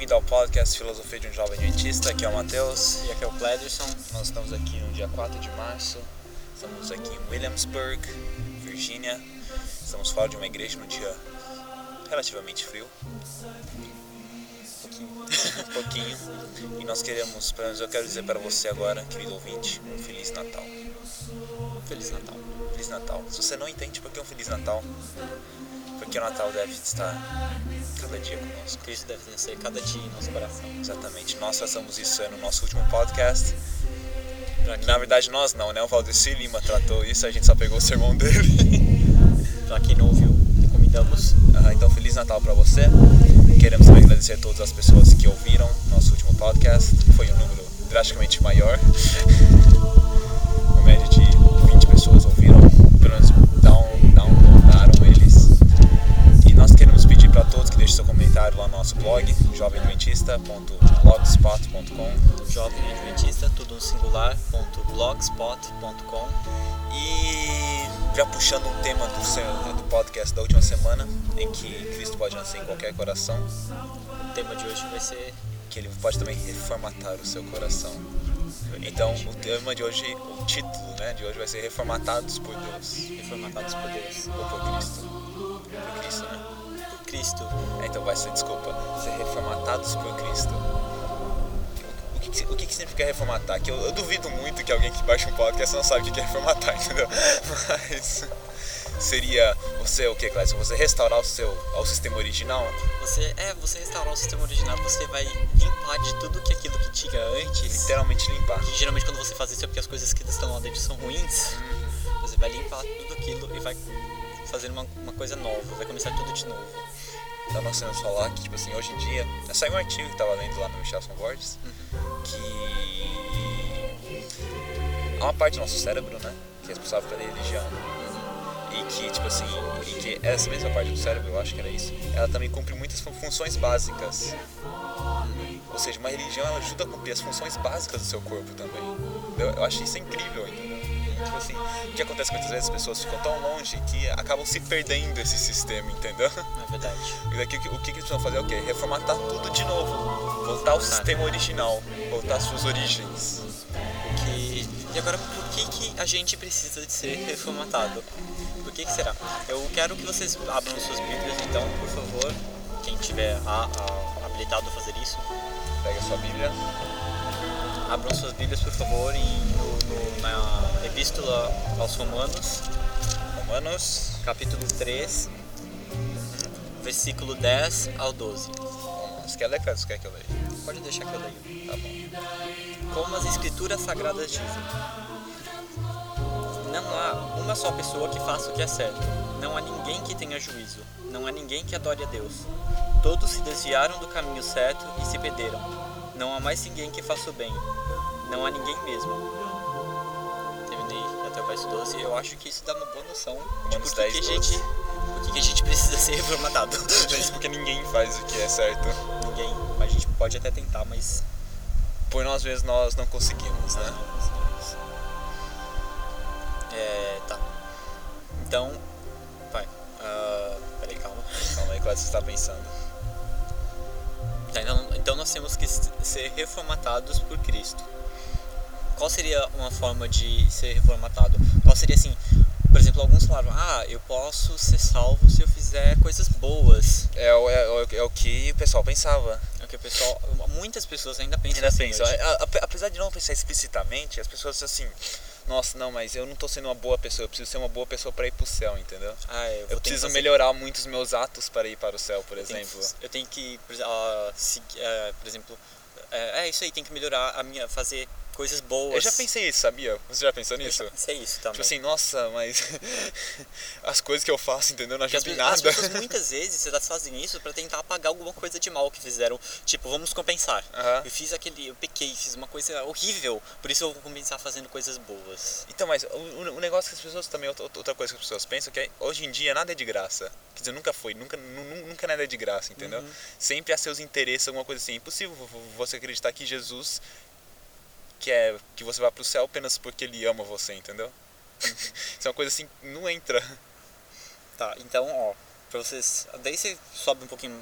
bem-vindo ao podcast Filosofia de um Jovem Adventista. Aqui é o Matheus. E aqui é o Cléderson. Nós estamos aqui no dia 4 de março. Estamos aqui em Williamsburg, Virgínia. Estamos fora de uma igreja num dia relativamente frio. Um pouquinho. E nós queremos, pelo menos eu quero dizer para você agora, querido ouvinte, um Feliz Natal. Feliz Natal. Feliz Natal. Se você não entende por que é um Feliz Natal, porque o Natal deve estar cada dia conosco. Cristo deve nascer cada dia em nosso coração. Exatamente. Nós fazemos isso no nosso último podcast. Na verdade nós não, né? O Valdeci Lima tratou isso, a gente só pegou o sermão dele. Para quem não ouviu, recomendamos. Então Feliz Natal para você. Queremos também agradecer a todas as pessoas que ouviram nosso último podcast. Foi um número drasticamente maior. Uma média de 20 pessoas ouviram. Pelo menos downloadaram eles. E nós queremos pedir para todos que deixem seu comentário lá no nosso blog, jovemdventista.blogspot.com. Jovemdventista, tudo no singular.blogspot.com. E já puxando um tema do podcast da última semana, em que Cristo pode nascer em qualquer coração. O tema de hoje vai ser que ele pode também reformatar o seu coração. Então o tema de hoje, o título, né, de hoje vai ser Reformatados por Deus. Reformatados por Deus. Ou por Cristo. Por Cristo, né? Por Cristo. Então vai ser, ser reformatados por Cristo. O que significa reformatar? Que eu duvido muito que alguém que baixa um podcast não sabe o que é reformatar, entendeu? Mas seria você o que, Clécio? Você restaurar ao sistema original? Você restaurar o sistema original, você vai limpar de tudo aquilo que tinha antes. Literalmente limpar. E geralmente quando você faz isso é porque as coisas que estão lá dentro são ruins. Você vai limpar tudo aquilo e vai fazer uma coisa nova, vai começar tudo de novo. Então nós temos que falar que, tipo assim, hoje em dia, saiu um artigo que estava lendo lá no Michelson Borges, que há uma parte do nosso cérebro, né, que é responsável pela religião, e que, tipo assim, essa mesma parte do cérebro, eu acho que era isso, ela também cumpre muitas funções básicas. Ou seja, uma religião, ela ajuda a cumprir as funções básicas do seu corpo também. Eu acho isso incrível, entendeu? Tipo assim, o que acontece muitas vezes, as pessoas ficam tão longe que acabam se perdendo esse sistema, entendeu? É verdade. E daqui, o que eles precisam fazer é o quê? Reformatar tudo de novo. Voltar ao sistema original. Voltar às suas origens. E agora, por que a gente precisa de ser reformatado? Por que será? Eu quero que vocês abram suas Bíblias, então, por favor. Quem tiver habilitado a fazer isso. Pega a sua Bíblia. Abram suas Bíblias, por favor, na Epístola aos Romanos. Romanos, capítulo 3, versículo 10 ao 12. Você quer ler, cara? Você quer que eu leia? Pode deixar que eu leio. Tá bom. Como as Escrituras Sagradas dizem: não há uma só pessoa que faça o que é certo. Não há ninguém que tenha juízo. Não há ninguém que adore a Deus. Todos se desviaram do caminho certo e se perderam. Não há mais ninguém que faça o bem. Não há ninguém mesmo. Terminei até o verso 12. Eu acho que isso dá uma boa noção de por que a gente precisa ser reformatado. Porque ninguém faz o que é certo. Ninguém. A gente pode até tentar, mas por nós mesmos nós não conseguimos, né? Não conseguimos. Tá. Então, vai. Peraí, calma. Calma aí, claro que você está pensando. Tá, então nós temos que ser reformatados por Cristo. Qual seria uma forma de ser reformatado? Qual seria assim? Por exemplo, alguns falaram: eu posso ser salvo se eu fizer coisas boas. É o que o pessoal pensava. É o que muitas pessoas ainda pensam. Apesar de não pensar explicitamente, as pessoas assim: nossa, não, mas eu não tô sendo uma boa pessoa, eu preciso ser uma boa pessoa para ir pro céu, entendeu? Eu preciso melhorar muito os meus atos para ir para o céu, por exemplo. Eu tenho que, por exemplo, é isso aí, tem que melhorar fazer coisas boas. Eu já pensei isso, sabia? Você já pensou nisso? Eu já pensei isso também. Tipo assim, nossa, mas as coisas que eu faço, entendeu? Não ajuda em nada. As pessoas muitas vezes elas fazem isso pra tentar apagar alguma coisa de mal que fizeram. Tipo, vamos compensar. Eu pequei, fiz uma coisa horrível, por isso eu vou compensar fazendo coisas boas. Então, mas o negócio que as pessoas também, outra coisa que as pessoas pensam, que hoje em dia nada é de graça. Quer dizer, nunca foi, nunca nada é de graça, entendeu? Sempre há seus interesses, alguma coisa assim. É impossível você acreditar que Jesus que você vai pro céu apenas porque ele ama você, entendeu? Isso é uma coisa assim, não entra. Tá, então, pra vocês. Daí você sobe um pouquinho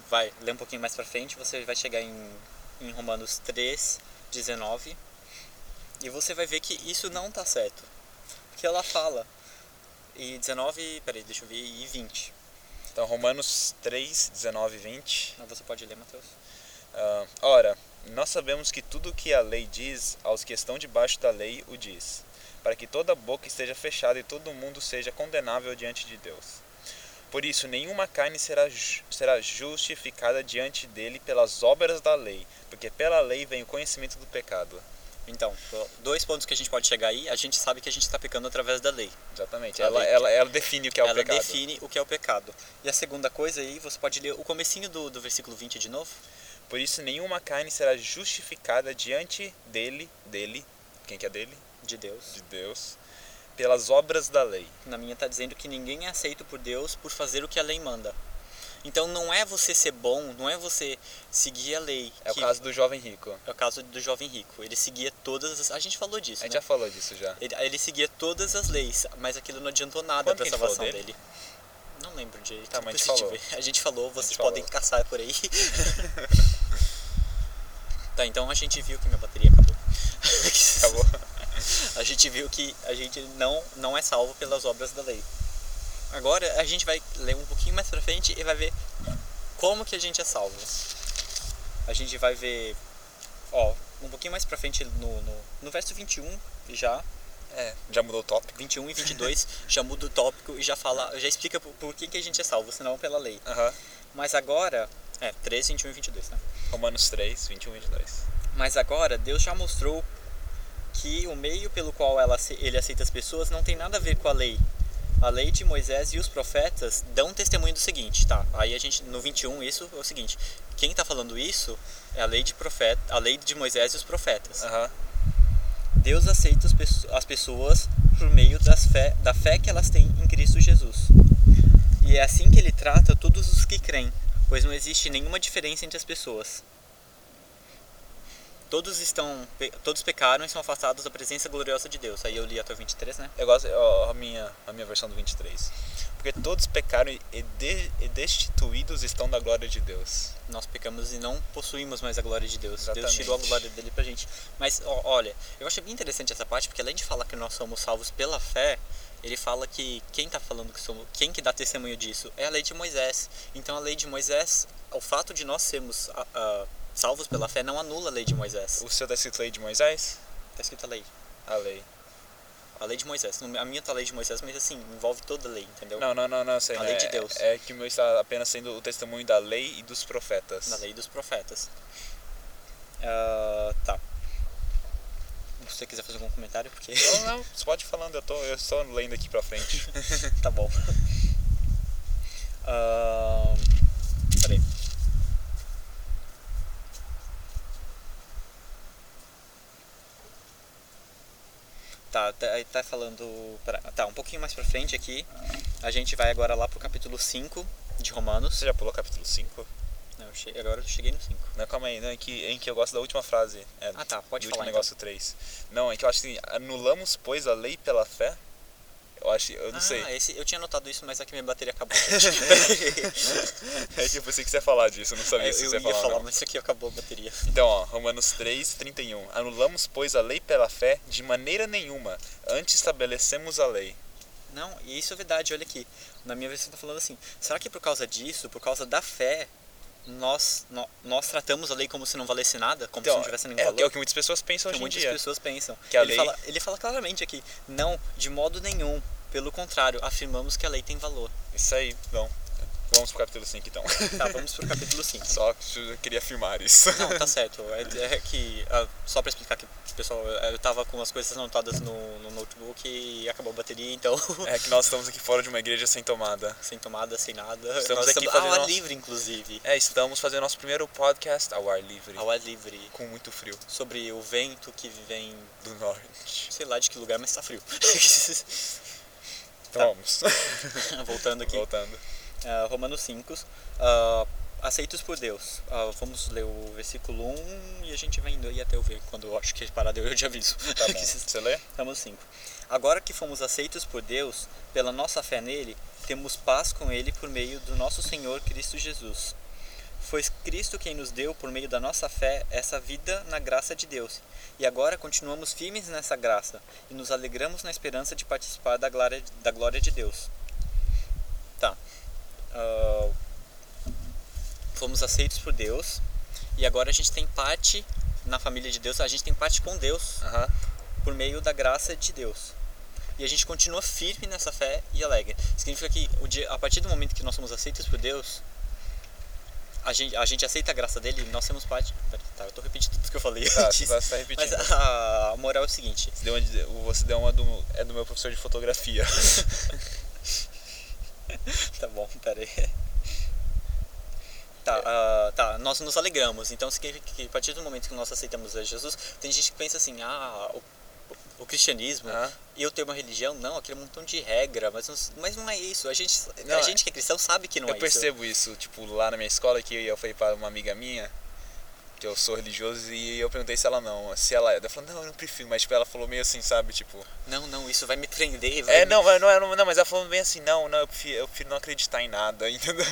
vai ler um pouquinho mais pra frente, você vai chegar em Romanos 3, 19, e você vai ver que isso não tá certo. Porque ela fala, e 19, peraí, deixa eu ver, e 20. Então, Romanos 3, 19 e 20. Você pode ler, Mateus? Ora, nós sabemos que tudo o que a lei diz, aos que estão debaixo da lei o diz, para que toda boca esteja fechada e todo mundo seja condenável diante de Deus. Por isso, nenhuma carne será justificada diante dele pelas obras da lei, porque pela lei vem o conhecimento do pecado. Então, 2 pontos que a gente pode chegar aí, a gente sabe que a gente está pecando através da lei. Exatamente, ela define o que é o pecado. Ela define o que é o pecado. E a segunda coisa aí, você pode ler o comecinho do versículo 20 de novo? Por isso, nenhuma carne será justificada diante dele, quem que é dele? De Deus. De Deus, pelas obras da lei. Na minha está dizendo que ninguém é aceito por Deus por fazer o que a lei manda. Então não é você ser bom, não é você seguir a lei. É o caso do jovem rico. É o caso do jovem rico. Ele seguia todas as... A gente falou disso, A gente né? já falou disso já. Ele seguia todas as leis, mas aquilo não adiantou nada para a salvação dele. Não lembro direito. Tá, mas a gente falou. A gente falou, vocês podem falou. caçar por aí. Tá, então a gente viu que minha bateria acabou. Acabou. A gente viu que a gente não é salvo pelas obras da lei. Agora a gente vai ler um pouquinho mais pra frente e vai ver como que a gente é salvo. A gente vai ver, um pouquinho mais pra frente no verso 21 já. Já mudou o tópico. 21 e 22 já muda o tópico e já explica por que a gente é salvo, senão pela lei. Mas agora, 3, 21 e 22, né? Romanos 3, 21 e 22. Mas agora Deus já mostrou que o meio pelo qual ele aceita as pessoas não tem nada a ver com a lei. A lei de Moisés e os profetas dão testemunho do seguinte, tá? Aí a gente, no 21, isso é o seguinte. Quem está falando isso é a lei de Moisés e os profetas. Deus aceita as pessoas por meio da fé que elas têm em Cristo Jesus. E é assim que ele trata todos os que creem, pois não existe nenhuma diferença entre as pessoas. Todos pecaram e são afastados da presença gloriosa de Deus. Aí eu li até o 23, né? Eu gosto a minha versão do 23. Porque todos pecaram e destituídos estão da glória de Deus. Nós pecamos e não possuímos mais a glória de Deus. Exatamente. Deus tirou a glória dele pra gente. Mas olha, eu achei bem interessante essa parte, porque além de falar que nós somos salvos pela fé, ele fala que quem tá falando que somos, quem que dá testemunho disso é a lei de Moisés. Então a lei de Moisés, o fato de nós sermos salvos pela fé não anula a lei de Moisés. O seu tá escrito lei de Moisés? Tá escrito a lei. A lei. A lei de Moisés. A minha tá a lei de Moisés, mas assim, envolve toda a lei, entendeu? Não, sei. A lei de Deus. É que o meu está apenas sendo o testemunho da lei e dos profetas. Da lei dos profetas. Tá. Se você quiser fazer algum comentário, porque... Não, você pode ir falando, eu estou lendo aqui pra frente. Tá bom. Peraí. Tá falando... Tá, um pouquinho mais pra frente aqui. A gente vai agora lá pro capítulo 5 de Romanos. Você já pulou o capítulo 5? Não, agora eu cheguei no 5. Não, calma aí, não, em que eu gosto da última frase. Tá, pode do falar último negócio então. 3. Não, é que eu acho assim, anulamos, pois, a lei pela fé? Eu não sei. Eu tinha notado isso, mas aqui minha bateria acabou. É que eu pensei que você ia falar disso, eu não sabia se você ia falar. Eu ia falar, não. mas isso aqui acabou a bateria. Então, Romanos 3, 31. Anulamos, pois, a lei pela fé de maneira nenhuma, antes estabelecemos a lei. Não, e isso é verdade, olha aqui. Na minha versão tá falando assim, será que por causa disso, por causa da fé, nós tratamos a lei como se não valesse nada? Como se não tivesse nenhum valor? É o que muitas pessoas pensam hoje em dia. Muitas pessoas pensam. Que Ele fala claramente aqui, não, de modo nenhum. Pelo contrário, afirmamos que a lei tem valor. Isso aí, então. Vamos pro capítulo 5 então. Tá, vamos pro capítulo 5. Só que eu queria afirmar isso. Não, tá certo. É que, só pra explicar aqui, pessoal, eu tava com as coisas anotadas no notebook e acabou a bateria, então... É que nós estamos aqui fora de uma igreja sem tomada. Sem tomada, sem nada. Estamos aqui fazendo ao ar livre, inclusive. Estamos fazendo nosso primeiro podcast ao ar livre. Ao ar livre. Com muito frio. Sobre o vento que vem... do norte. Sei lá de que lugar, mas tá frio. Então vamos. Voltando aqui. Romanos 5. Aceitos por Deus. Vamos ler o versículo 1 e a gente vai indo aí até eu ver. Quando eu acho que parar eu te aviso. Tá bom. Você lê? Romanos 5. Agora que fomos aceitos por Deus, pela nossa fé nele, temos paz com ele por meio do nosso Senhor Cristo Jesus. Foi Cristo quem nos deu, por meio da nossa fé, essa vida na graça de Deus. E agora continuamos firmes nessa graça e nos alegramos na esperança de participar da glória de Deus. Tá. Fomos aceitos por Deus e agora a gente tem parte na família de Deus, a gente tem parte com Deus por meio da graça de Deus. E a gente continua firme nessa fé e alegre. Significa que a partir do momento que nós somos aceitos por Deus, a gente aceita a graça dele e nós temos parte... Tá, eu tô repetindo tudo que eu falei antes. Você tá repetindo. Mas a moral é o seguinte. Você deu uma do meu professor de fotografia. Tá bom, pera aí. Tá, nós nos alegramos. Então significa que a partir do momento que nós aceitamos a Jesus, tem gente que pensa assim, o cristianismo, e eu ter uma religião, não, aquele montão de regra, mas não é isso. A gente que é cristão sabe que não é isso. Eu percebo isso, tipo, lá na minha escola, que eu falei para uma amiga minha, que eu sou religioso, e eu perguntei se ela é. Ela falou, não, eu não prefiro, mas tipo, ela falou meio assim, sabe, tipo... Não, isso vai me prender. Não, mas ela falou bem assim, não, eu prefiro não acreditar em nada, entendeu?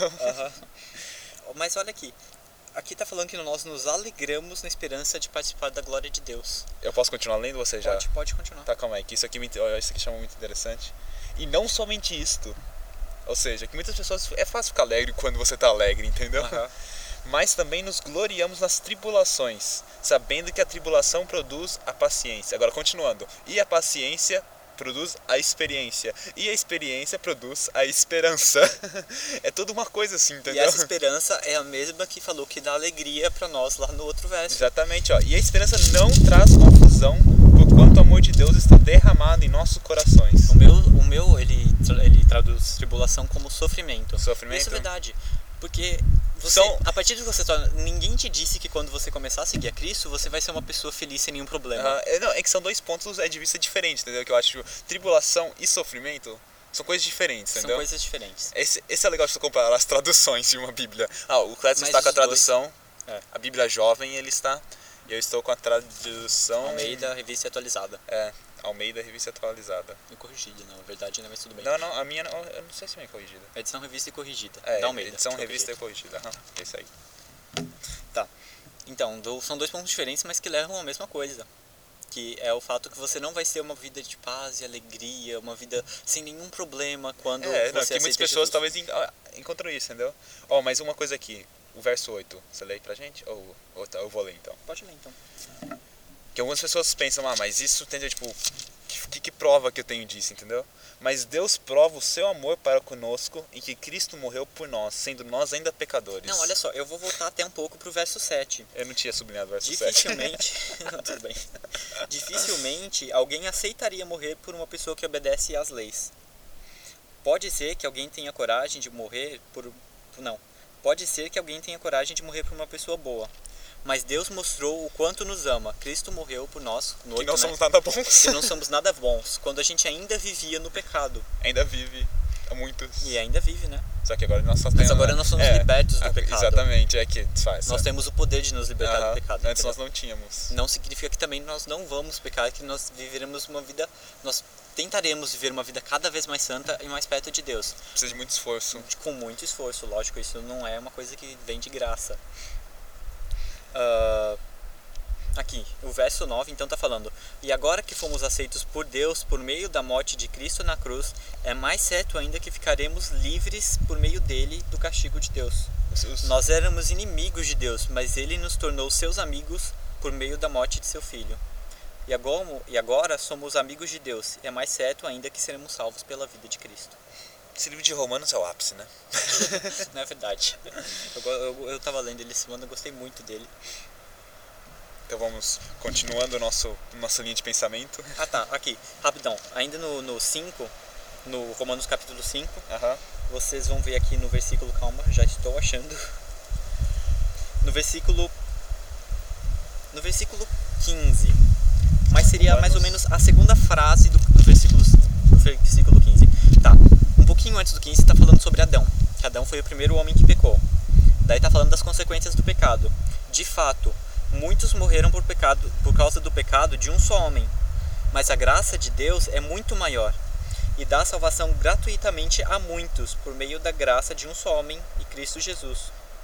Mas olha aqui tá falando que nós nos alegramos na esperança de participar da glória de Deus. Eu posso continuar lendo, você já? Pode continuar. Tá, calma aí, que isso aqui chama muito interessante. E não somente isto, ou seja, que muitas pessoas, é fácil ficar alegre quando você tá alegre, entendeu? Mas também nos gloriamos nas tribulações, sabendo que a tribulação produz a paciência. Agora, continuando. E a paciência produz a experiência. E a experiência produz a esperança. É tudo uma coisa assim, entendeu? E essa esperança é a mesma que falou que dá alegria pra nós lá no outro verso. Exatamente, ó. E a esperança não traz confusão, porquanto o amor de Deus está derramado em nossos corações. O meu ele traduz tribulação como sofrimento. Sofrimento? Isso é verdade. Porque a partir de que você ninguém te disse que quando você começar a seguir a Cristo, você vai ser uma pessoa feliz sem nenhum problema. É que são dois pontos de vista diferentes, entendeu? Que eu acho que tribulação e sofrimento são coisas diferentes, entendeu? São coisas diferentes. Esse é legal de você comparar as traduções de uma Bíblia. O Clécio está com a tradução, a Bíblia Jovem, ele está... E eu estou com a tradução... Almeida, Revista Atualizada. Almeida, Revista Atualizada. E corrigida, na verdade, mas tudo bem. Não, a minha, eu não sei se é corrigida. Edição, Revista e Corrigida, da Almeida. Edição, Revista e Corrigida, é isso aí. Tá, então, são dois pontos diferentes, mas que levam à mesma coisa. Que é o fato que você não vai ter uma vida de paz e alegria, uma vida sem nenhum problema quando você aceita muitas pessoas talvez encontram isso, entendeu? Mas uma coisa aqui, o verso 8, você lê pra gente? Ou eu vou ler então? Pode ler então. Que algumas pessoas pensam, mas isso, entendeu? Tipo, que prova que eu tenho disso, entendeu? Mas Deus prova o seu amor para conosco em que Cristo morreu por nós, sendo nós ainda pecadores. Não, olha só, eu vou voltar até um pouco pro verso 7. Eu não tinha sublinhado o verso 7. Não, tudo bem. Dificilmente alguém aceitaria morrer por uma pessoa que obedece às leis. Pode ser que alguém tenha coragem de morrer Pode ser que alguém tenha coragem de morrer por uma pessoa boa. Mas Deus mostrou o quanto nos ama. Cristo morreu por nós. Que não somos nada bons. Que não somos nada bons. Quando a gente ainda vivia no pecado. Ainda vive. Há muitos. E ainda vive, né? Só que agora nós só Mas agora nós somos libertos do pecado. Exatamente, é que faz. Nós temos o poder de nos libertar do pecado. Antes nós não tínhamos. Não significa que também nós não vamos pecar, que nós viveremos uma vida... Nós tentaremos viver uma vida cada vez mais santa e mais perto de Deus. Precisa de muito esforço. Com muito esforço, lógico. Isso não é uma coisa que vem de graça. Aqui, o verso 9 então está falando: e agora que fomos aceitos por Deus por meio da morte de Cristo na cruz, é mais certo ainda que ficaremos livres por meio dele do castigo de Deus. Nós éramos inimigos de Deus, mas ele nos tornou seus amigos por meio da morte de seu filho. E agora somos amigos de Deus, é mais certo ainda que seremos salvos pela vida de Cristo. Esse livro de Romanos é o ápice, né? Não é verdade. Eu tava lendo ele semana, eu gostei muito dele. Então vamos continuando nossa linha de pensamento. Tá, aqui, rapidão. Ainda no 5, no Romanos capítulo 5, vocês vão ver aqui no versículo, calma, já estou achando. No versículo 15. Mas seria mais ou menos a segunda frase do versículo 15. Tá, um pouquinho antes do 15 está falando sobre Adão. Que Adão foi o primeiro homem que pecou. Daí está falando das consequências do pecado. De fato, muitos morreram por causa do pecado de um só homem. Mas a graça de Deus é muito maior e dá salvação gratuitamente a muitos por meio da graça de um só homem, e Cristo Jesus.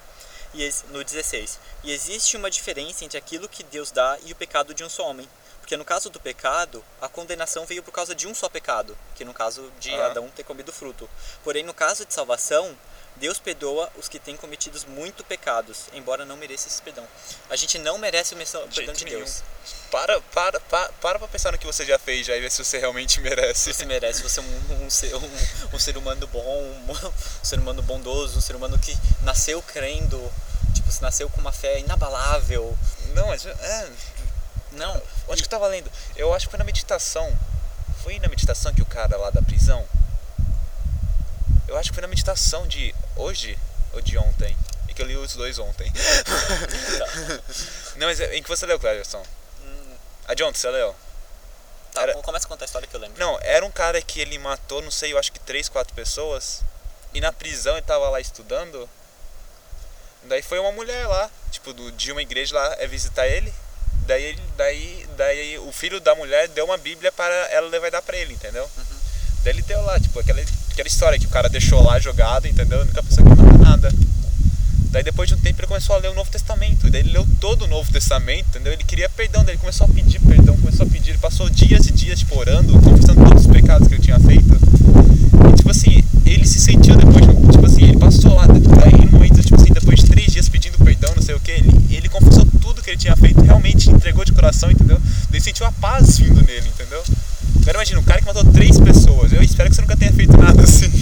No 16. E existe uma diferença entre aquilo que Deus dá e o pecado de um só homem. Porque no caso do pecado, a condenação veio por causa de um só pecado, que no caso de Adão ter comido fruto. Porém, no caso de salvação, Deus perdoa os que têm cometido muito pecados, embora não mereça esse perdão. A gente não merece o perdão de Deus. Para pensar no que você já fez já e ver se você realmente merece. Você merece, você é um ser humano bom, um ser humano bondoso, um ser humano que nasceu crendo, tipo, se nasceu com uma fé inabalável. Não, mas Não. Onde que eu tava lendo? Eu acho que foi na meditação. Foi na meditação que o cara lá da prisão. Eu acho que foi na meditação de hoje ou de ontem. E que eu li os dois ontem. Tá. Não, mas em que você leu, Cleverson? A de ontem, você leu? Tá, começa a contar a história que eu lembro. Não, era um cara que ele matou, não sei, eu acho que 3, 4 pessoas. E na prisão ele tava lá estudando. Daí foi uma mulher lá, tipo, de uma igreja lá, visitar ele. Daí o filho da mulher deu uma bíblia para ela levar e dar pra ele, entendeu? Daí ele deu lá, tipo, aquela história que o cara deixou lá jogado, entendeu? A única pessoa que não matou nada. Daí depois de um tempo ele começou a ler o Novo Testamento. Daí ele leu todo o Novo Testamento, entendeu? Ele queria perdão, daí ele começou a pedir perdão, ele passou dias e dias, tipo, orando, confessando todos os pecados que ele tinha feito. E, tipo assim, ele se sentiu depois, tipo assim, ele passou lá, daí no momento, tipo assim, depois de 3 dias pedindo perdão, não sei o que, ele confessou tudo que ele tinha feito, realmente entregou de coração, entendeu? Daí sentiu a paz vindo nele, entendeu? Agora imagina, um cara que matou 3 pessoas, eu espero que você nunca tenha feito nada assim.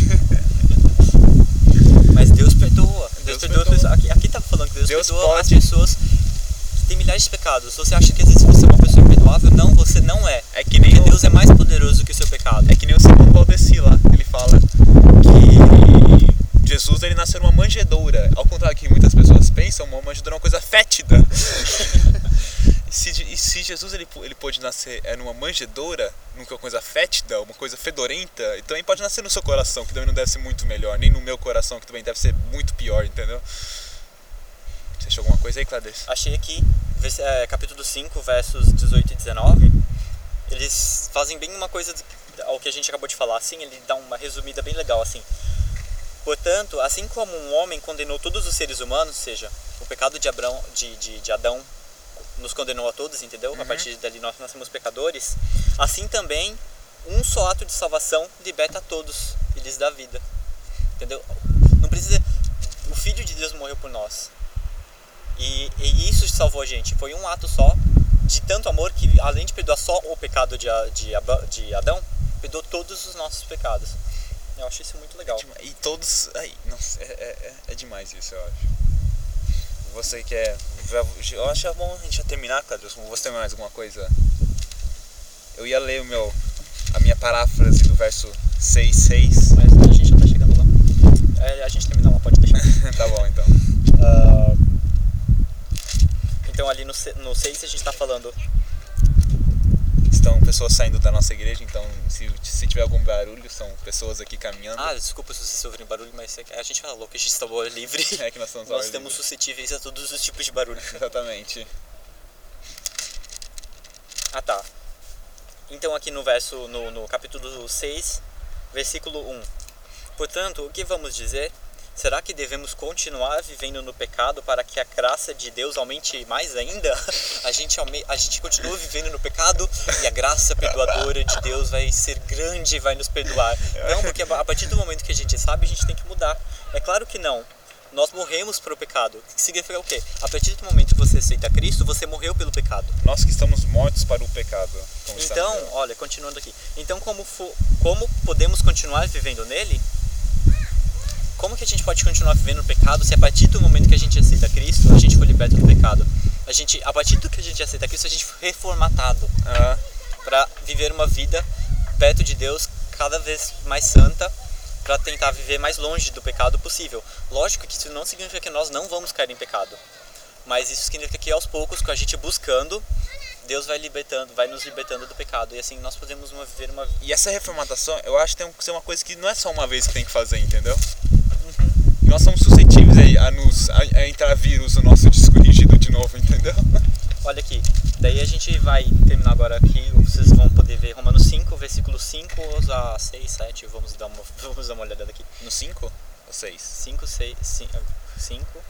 Mas Deus perdoa. Deus perdoa. Aqui tá falando que Deus perdoa as pessoas que têm milhares de pecados. Você acha que às vezes você é uma pessoa imperdoável? Não, você não é. É que nem Porque Deus é mais poderoso que o seu pecado. É que nem o segundo Valdeci lá, ele fala que Jesus ele nasceu numa manjedoura. Ao contrário do que muitas pessoas pensam, uma manjedoura é uma coisa fétida. E se Jesus ele pôde nascer numa manjedoura, numa coisa fétida, uma coisa fedorenta, ele também pode nascer no seu coração, que também não deve ser muito melhor, nem no meu coração, que também deve ser muito pior, entendeu? Você achou alguma coisa aí, Clarice? Achei aqui, capítulo 5, versos 18 e 19, eles fazem bem uma coisa ao que a gente acabou de falar, assim, ele dá uma resumida bem legal, assim. Portanto, assim como um homem condenou todos os seres humanos, ou seja, o pecado de Adão nos condenou a todos, entendeu? A partir dali nós nascemos pecadores. Assim também, um só ato de salvação liberta a todos e lhes dá vida. Entendeu? Não precisa... O Filho de Deus morreu por nós. E isso salvou a gente. Foi um ato só, de tanto amor, que além de perdoar só o pecado de Adão, perdoou todos os nossos pecados. Eu acho isso muito legal. E todos... Nossa, é demais isso, eu acho. Você quer... Eu acho bom a gente já terminar, Cladilson. Você tem mais alguma coisa? Eu ia ler a minha paráfrase do verso 6:6. Mas a gente já tá chegando lá. A gente terminou lá, pode deixar. Tá bom, então. Então ali no 6 a gente tá falando... Estão pessoas saindo da nossa igreja, então se tiver algum barulho, são pessoas aqui caminhando. Desculpa se vocês ouvirem barulho, mas a gente falou que a gente está ao ar livre. É que nós estamos Nós estamos suscetíveis a todos os tipos de barulho. Exatamente. Tá. Então aqui no capítulo 6, versículo 1. Portanto, o que vamos dizer? Será que devemos continuar vivendo no pecado para que a graça de Deus aumente mais ainda? A gente continua vivendo no pecado e a graça perdoadora de Deus vai ser grande e vai nos perdoar. Não, porque a partir do momento que a gente sabe, a gente tem que mudar. É claro que não. Nós morremos para o pecado. Que significa o quê? A partir do momento que você aceita Cristo, você morreu pelo pecado. Nós que estamos mortos para o pecado. Então, olha, continuando aqui. Então, como podemos continuar vivendo nele? Como que a gente pode continuar vivendo no pecado se a partir do momento que a gente aceita Cristo, a gente foi liberto do pecado? A partir do que a gente aceita Cristo, a gente foi reformatado para viver uma vida perto de Deus, cada vez mais santa, para tentar viver mais longe do pecado possível. Lógico que isso não significa que nós não vamos cair em pecado, mas isso significa que aos poucos, com a gente buscando, Deus vai nos libertando do pecado, e assim nós podemos viver uma vida. E essa reformatação, eu acho que tem que ser uma coisa que não é só uma vez que tem que fazer, entendeu? Nós somos suscetíveis a entrar vírus no nosso disco rígido de novo, entendeu? Olha aqui, daí a gente vai terminar agora aqui, vocês vão poder ver Romanos 5, versículo 5 a 6, 7, vamos dar uma olhada aqui. No 5 ou 6? 5, 6, 5,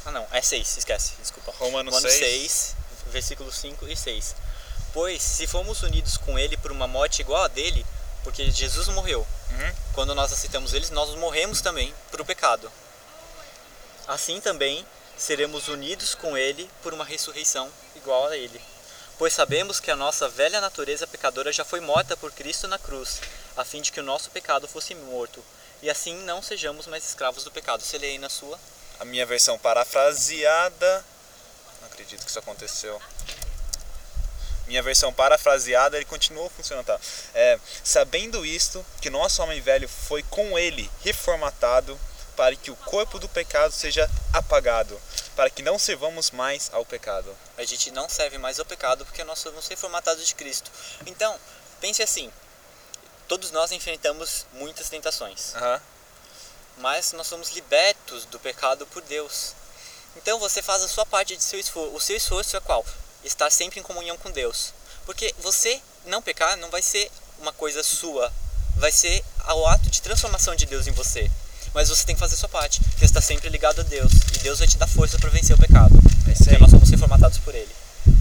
É 6, esquece, desculpa. Romanos 6, versículos 5 e 6. Pois, se fomos unidos com ele por uma morte igual a dele, porque Jesus morreu, quando nós aceitamos ele, nós morremos também para o pecado. Assim também seremos unidos com ele por uma ressurreição igual a ele. Pois sabemos que a nossa velha natureza pecadora já foi morta por Cristo na cruz, a fim de que o nosso pecado fosse morto, e assim não sejamos mais escravos do pecado. Você lê aí na sua? A minha versão parafraseada... Não acredito que isso aconteceu. Minha versão parafraseada, ele continuou funcionando, tá? Sabendo isto, que nosso homem velho foi com ele reformatado, para que o corpo do pecado seja apagado, para que não servamos mais ao pecado. A gente não serve mais ao pecado porque nós somos reformatados de Cristo. Então, pense assim, todos nós enfrentamos muitas tentações, mas nós somos libertos do pecado por Deus. Então você faz a sua parte de seu esforço. O seu esforço é qual? Estar sempre em comunhão com Deus. Porque você não pecar não vai ser uma coisa sua, vai ser o ato de transformação de Deus em você. Mas você tem que fazer a sua parte, porque você está sempre ligado a Deus. E Deus vai te dar força para vencer o pecado. Porque nós somos reformatados por Ele.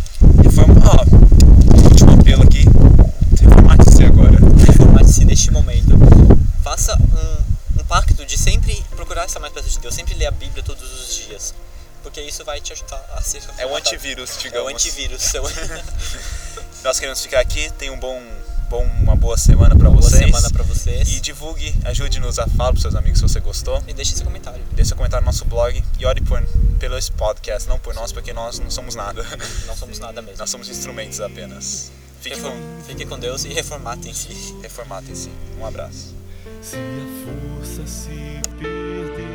Último apelo aqui. Reformate-se agora. Reformate-se neste momento. Faça um pacto de sempre procurar estar mais perto de Deus. Sempre ler a Bíblia todos os dias. Porque isso vai te ajudar a ser reformatado. É o antivírus, digamos. É o antivírus. Nós queremos ficar aqui. Tenha uma boa semana para vocês. Boa semana para vocês. E divulgue, ajude-nos a falar para seus amigos se você gostou. E deixe seu comentário. Deixe seu comentário no nosso blog e ore pelo esse podcast, não por nós, porque nós não somos nada. Não somos nada mesmo. Nós somos instrumentos apenas. Fique com Deus e reformatem-se. Reformatem-se. Um abraço. Se a força se perder,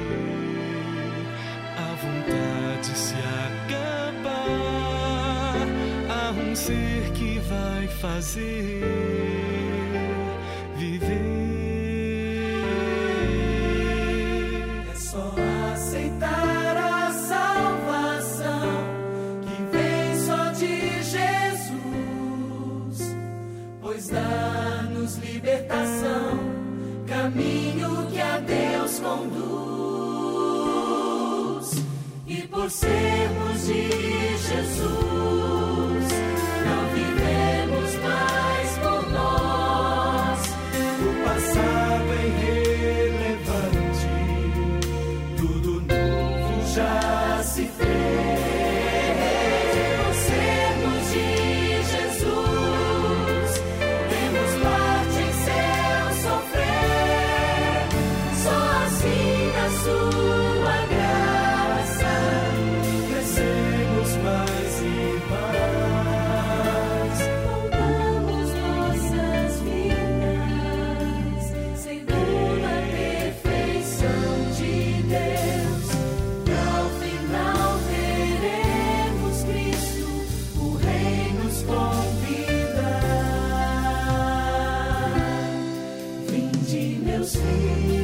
a vontade se acabar, há um ser que vai fazer viver. É só aceitar a salvação que vem só de Jesus, pois dá-nos libertação, caminho que a Deus conduz. E por sermos de Jesus, não vivemos mais por nós. O passado é irrelevante, tudo novo já se fez. Por sermos de Jesus, temos parte em seu sofrer. Só assim na sua graça crescemos mais e mais. Moldamos nossas vidas segundo a perfeição de Deus. E ao final veremos Cristo, o Rei nos convida. Vinde, meus filhos.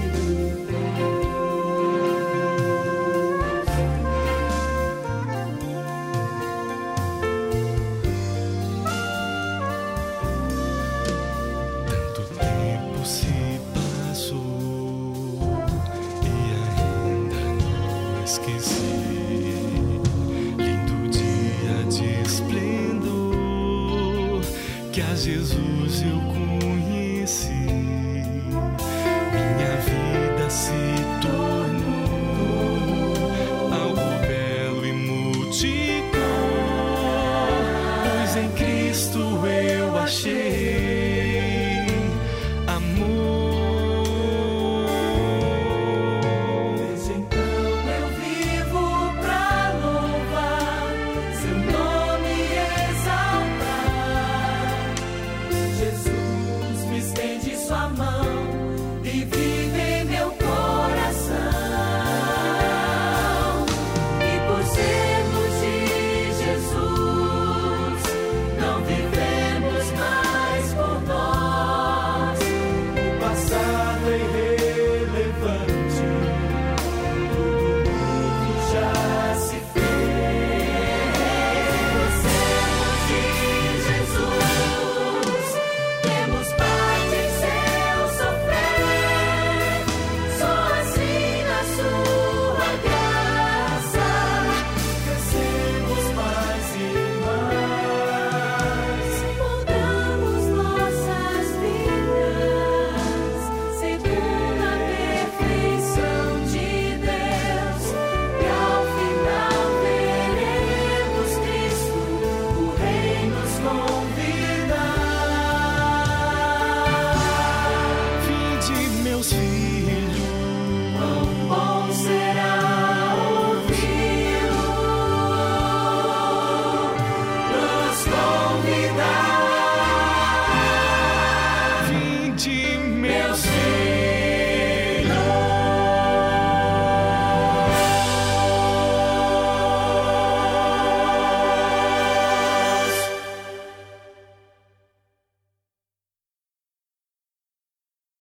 Tanto tempo se passou e ainda não esqueci. Lindo dia de esplendor que a Jesus eu conheci. Minha vida se tornou algo belo e multicor, pois em Cristo eu achei